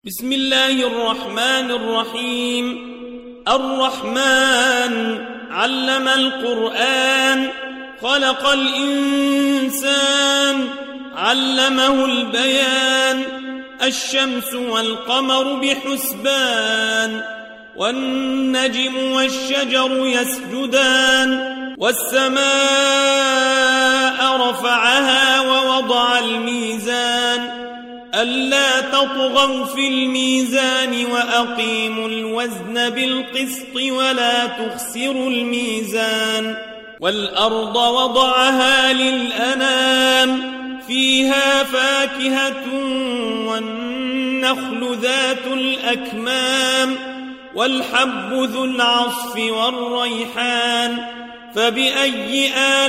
بسم الله الرحمن الرحيم. الرحمن علم القرآن، خلق الإنسان، علمه البيان. الشمس والقمر بحسبان، والنجم والشجر يسجدان. والسماء رفعها ووضع الميزان، ألا تطغوا في الميزان وأقيموا الوزن بالقسط ولا تخسروا الميزان. والأرض وضعها للأنام، فيها فاكهة والنخل ذات الأكمام، والحب ذو العصف والريحان. فبأي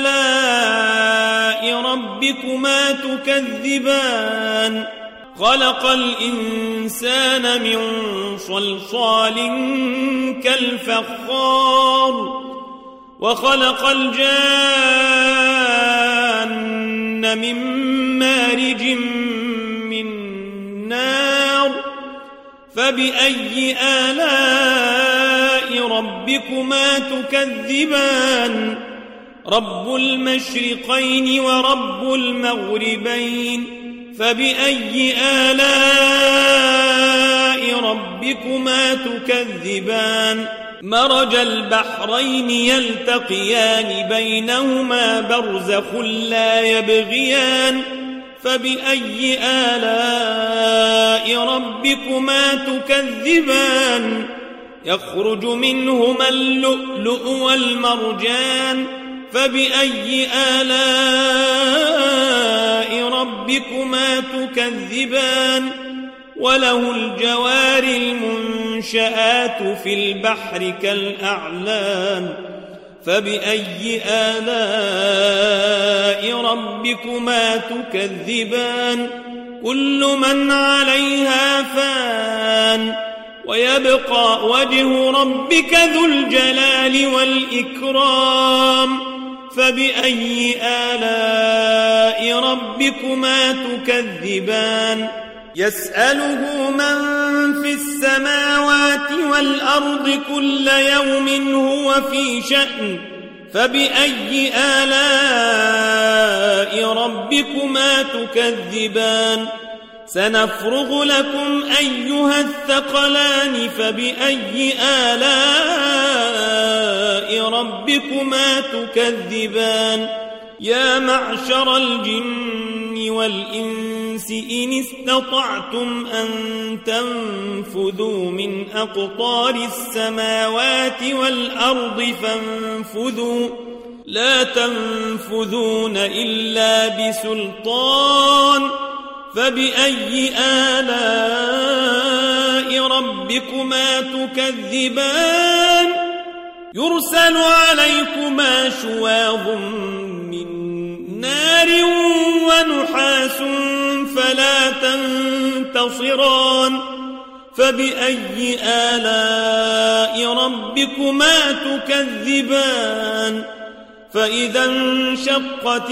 آلاء ربكما تكذبان؟ خلق الإنسان من صلصال كالفخار، وخلق الجان من مارج من نار. فبأي آلاء ربكما تكذبان؟ رب المشرقين ورب المغربين. فبأي آلاء ربكما تكذبان؟ مرج البحرين يلتقيان، بينهما برزخ لا يبغيان. فبأي آلاء ربكما تكذبان؟ يخرج منهما اللؤلؤ والمرجان. فبأي آلاء ربكما تكذبان؟ وله الجوار المنشآت في البحر كالأعلام. فبأي آلاء ربكما تكذبان؟ كل من عليها فان، ويبقى وجه ربك ذو الجلال والإكرام. فبأي آلاء ربكما تكذبان؟ يسأله من في السماوات والأرض كل يوم هو في شأن. فبأي آلاء ربكما تكذبان؟ سنفرغ لكم أيها الثقلان. فبأي آلاء ربكما تكذبان؟ يا معشر الجن والإنس إن استطعتم أن تنفذوا من أقطار السماوات والأرض فانفذوا، لا تنفذون إلا بسلطان. فبأي آلاء ربكما تكذبان؟ يرسل عليكما شواظ من نار ونحاس فلا تنتصران. فبأي آلاء ربكما تكذبان؟ فإذا انشقت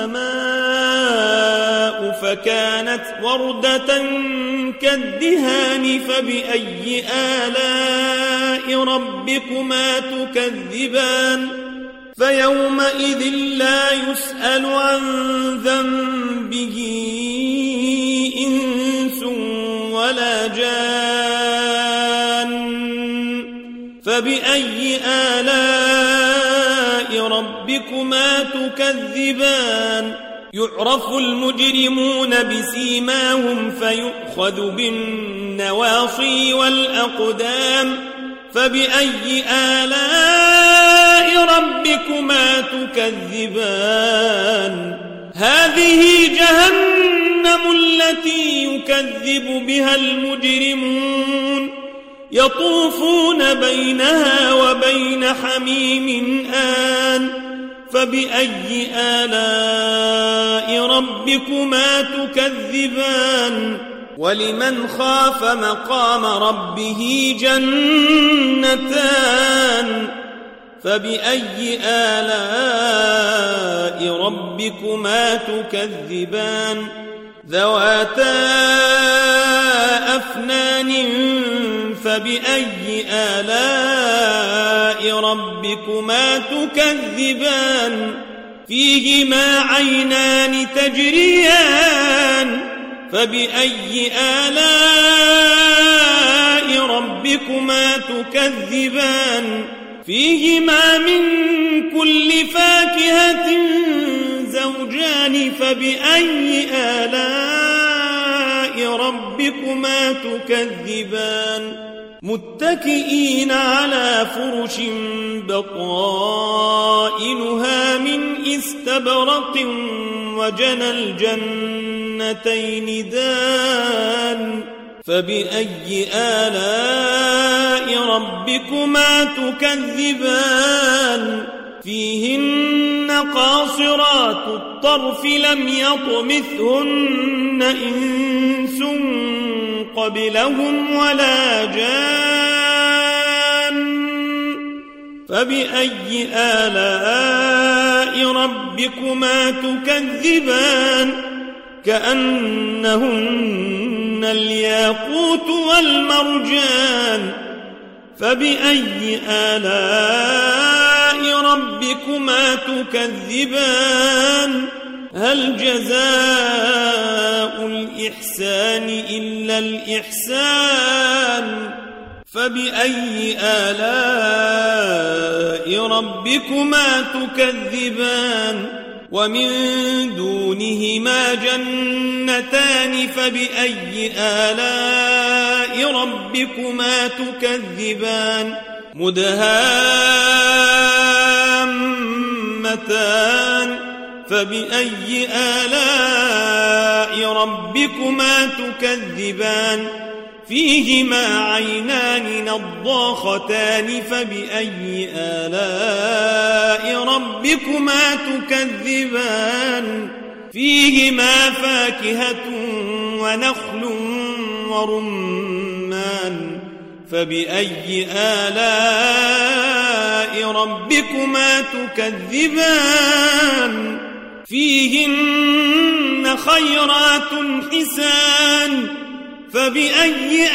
السماء فكانت وردة كالدهان. فبأي آلاء ربكما تكذبان؟ فيومئذ لا يسأل عن ذنبه إنس ولا جان. فبأي آلاء ربكما تكذبان؟ يعرف المجرمون بسيماهم فيؤخذ بالنواصي والأقدام. فبأي آلاء ربكما تكذبان؟ هذه جهنم التي يكذب بها المجرمون، يطوفون بينها وبين حميم آن. فبأي آلاء ربكما تكذبان؟ ولمن خاف مقام ربه جنتان. فبأي آلاء ربكما تكذبان؟ ذواتا أفنان فبأي آلاء ربكما تكذبان فيهما عينان تجريان فبأي آلاء ربكما تكذبان فيهما من كل فاكهة زوجان فبأي آلاء ربكما تكذبان متكئين على فرش بطائنها من استبرق وجنى الجنتين دان فبأي آلاء ربكما تكذبان فيهن قاصرات الطرف لم يطمثهن إنس قبلهم ولا جان فبأي آلاء ربكما تكذبان كأنهن الياقوت والمرجان فبأي آلاء ربكما تكذبان هل جزاء الإحسان إلا الإحسان فبأي آلاء ربكما تكذبان ومن دونهما جنتان فبأي آلاء ربكما تكذبان مدهامتان فبأي آلاء ربكما تكذبان فيهما عينان نضاختان فبأي آلاء ربكما تكذبان فيهما فاكهة ونخل ورمان فبأي آلاء ربكما تكذبان فيهن خيرات حسان فبأي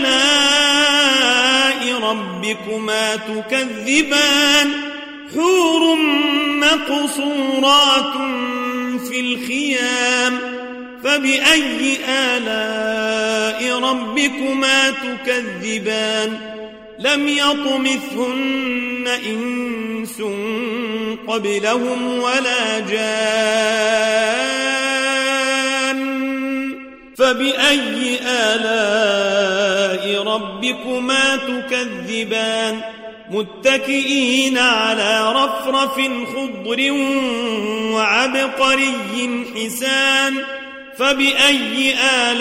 آلاء ربكما تكذبان حور مقصورات في الخيام فبأي آلاء ربكما تكذبان لم يطمثهن إنس قبلهم ولا جان فبأي آلاء ربكما تكذبان متكئين على رفرف خضر وعبقري حسان فبأي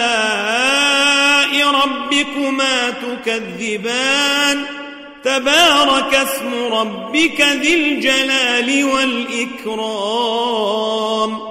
آلاء ربكما تكذبان تبارك اسم ربك ذي الجلال والإكرام